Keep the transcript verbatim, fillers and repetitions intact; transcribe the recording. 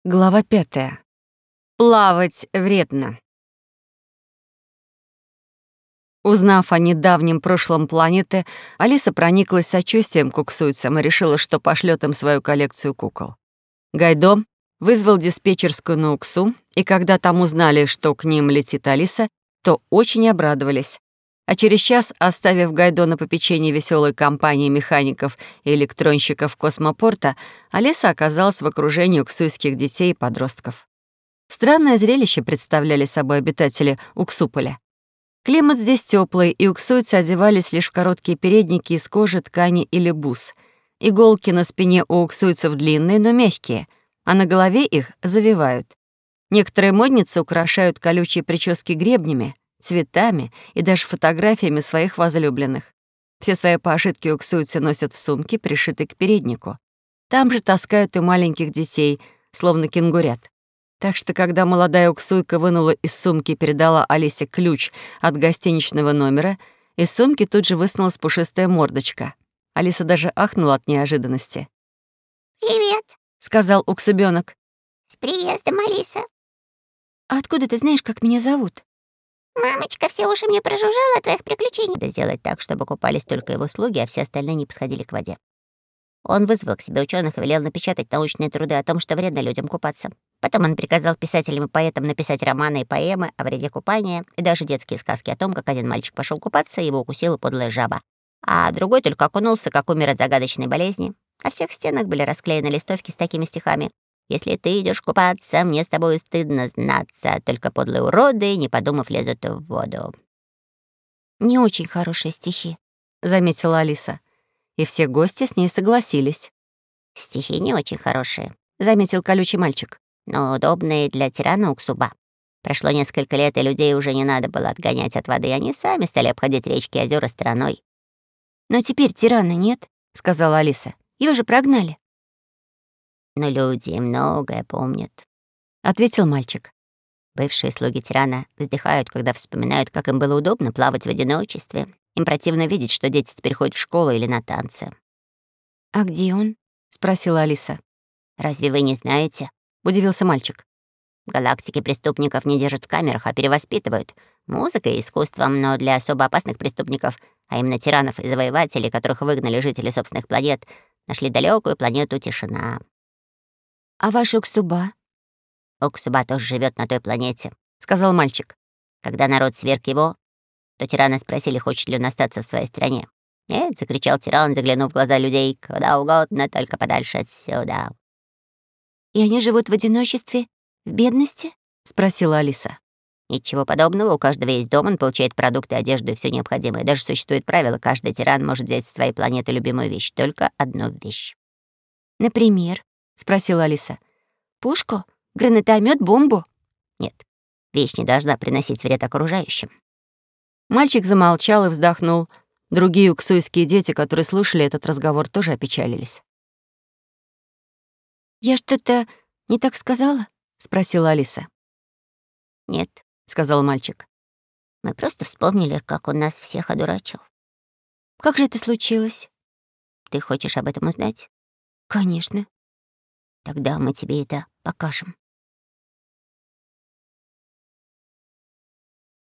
Глава пятая. Плавать вредно. Узнав о недавнем прошлом планеты, Алиса прониклась сочувствием к уксуйцам и решила, что пошлет им свою коллекцию кукол. Гайдо вызвал диспетчерскую на Уксу, и когда там узнали, что к ним летит Алиса, то очень обрадовались. А через час, оставив Гайдо на попечении веселой компании механиков и электронщиков космопорта, Алиса оказалась в окружении уксуйских детей и подростков. Странное зрелище представляли собой обитатели Уксуполя. Климат здесь теплый, и уксуйцы одевались лишь в короткие передники из кожи, ткани или бус. Иголки на спине у уксуйцев длинные, но мягкие, а на голове их завивают. Некоторые модницы украшают колючие прически гребнями, цветами и даже фотографиями своих возлюбленных. Все свои пожитки уксуйцы носят в сумке, пришитой к переднику. Там же таскают и маленьких детей, словно кенгурят. Так что, когда молодая уксуйка вынула из сумки и передала Алисе ключ от гостиничного номера, из сумки тут же высунулась пушистая мордочка. Алиса даже ахнула от неожиданности. «Привет», — сказал уксубёнок. «с приездом, Алиса». «А откуда ты знаешь, как меня зовут?» «Мамочка все уши мне прожужжала о твоих приключениях». Да сделать так, чтобы купались только его слуги, а все остальные не подходили к воде. Он вызвал к себе ученых и велел напечатать научные труды о том, что вредно людям купаться. Потом он приказал писателям и поэтам написать романы и поэмы о вреде купания и даже детские сказки о том, как один мальчик пошел купаться, и его укусила подлая жаба, а другой только окунулся, как умер от загадочной болезни. На всех стенах были расклеены листовки с такими стихами: «Если ты идешь купаться, мне с тобой стыдно знаться, только подлые уроды, не подумав, лезут в воду». «Не очень хорошие стихи», — заметила Алиса. И все гости с ней согласились. «Стихи не очень хорошие», — заметил колючий мальчик. «но удобные для тирана Уксуба. Прошло несколько лет, и людей уже не надо было отгонять от воды, они сами стали обходить речки и озера стороной». «Но теперь тирана нет», — сказала Алиса. «Его же прогнали». «Но люди многое помнят», — ответил мальчик. «Бывшие слуги тирана вздыхают, когда вспоминают, как им было удобно плавать в одиночестве. Им противно видеть, что дети теперь ходят в школу или на танцы». «А где он?» — спросила Алиса. «Разве вы не знаете?» — удивился мальчик. «Галактики преступников не держат в камерах, а перевоспитывают. Музыкой и искусством, но для особо опасных преступников, а именно тиранов и завоевателей, которых выгнали жители собственных планет, нашли далекую планету Тишина». «А ваш Уксуба?» «Уксуба тоже живет на той планете», — сказал мальчик. «Когда народ сверг его, то тираны спросили, хочет ли он остаться в своей стране. «Нет», — закричал тиран, заглянув в глаза людей, «куда угодно, только подальше отсюда». «И они живут в одиночестве, в бедности?» — спросила Алиса. «Ничего подобного, у каждого есть дом, он получает продукты, одежду и все необходимое. Даже существует правило, каждый тиран может взять со своей планеты любимую вещь, только одну вещь». «Например?» — спросила Алиса. «Пушку? Гранатомет? Бомбу?» «Нет, вещь не должна приносить вред окружающим». Мальчик замолчал и вздохнул. Другие уксуйские дети, которые слушали этот разговор, тоже опечалились. «Я что-то не так сказала?» — спросила Алиса. «Нет», — сказал мальчик. «мы просто вспомнили, как он нас всех одурачил». «Как же это случилось?» «Ты хочешь об этом узнать?» «Конечно». «Тогда мы тебе это покажем».